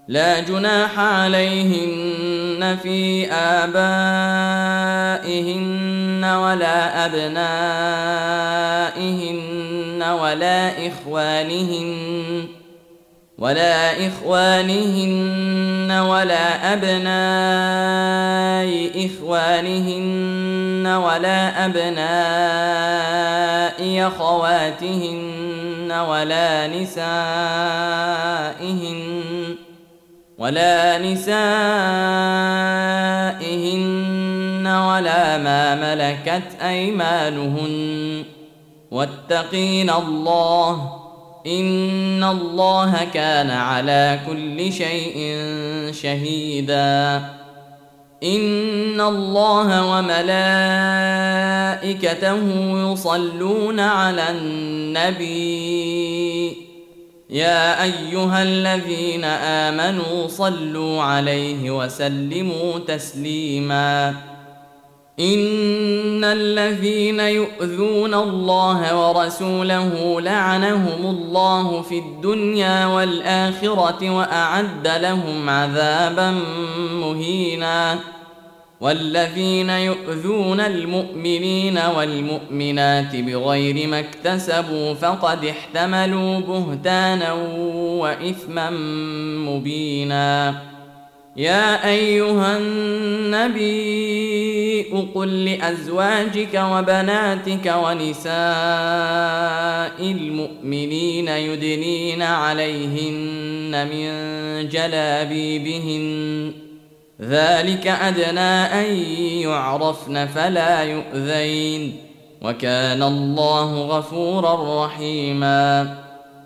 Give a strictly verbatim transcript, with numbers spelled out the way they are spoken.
لا جناح عليهن في آبائهن ولا أبنائهن ولا إخوانهن ولا إخوانهن ولا أبناء إخوانهن ولا أبناء أخواتهن ولا نسائهن ولا نسائهن ولا ما ملكت أيمانهن واتقين الله إن الله كان على كل شيء شهيدا. إن الله وملائكته يصلون على النبي يا أيها الذين آمنوا صلوا عليه وسلموا تسليما. إن الذين يؤذون الله ورسوله لعنهم الله في الدنيا والآخرة وأعد لهم عذابا مهينا. والذين يؤذون المؤمنين والمؤمنات بغير ما اكتسبوا فقد احتملوا بهتانا وإثما مبينا. يا أيها النبي قل لأزواجك وبناتك ونساء المؤمنين يدنين عليهن من جلابيبهن ذلك أدنى أن يعرفن فلا يؤذين وكان الله غفورا رحيما.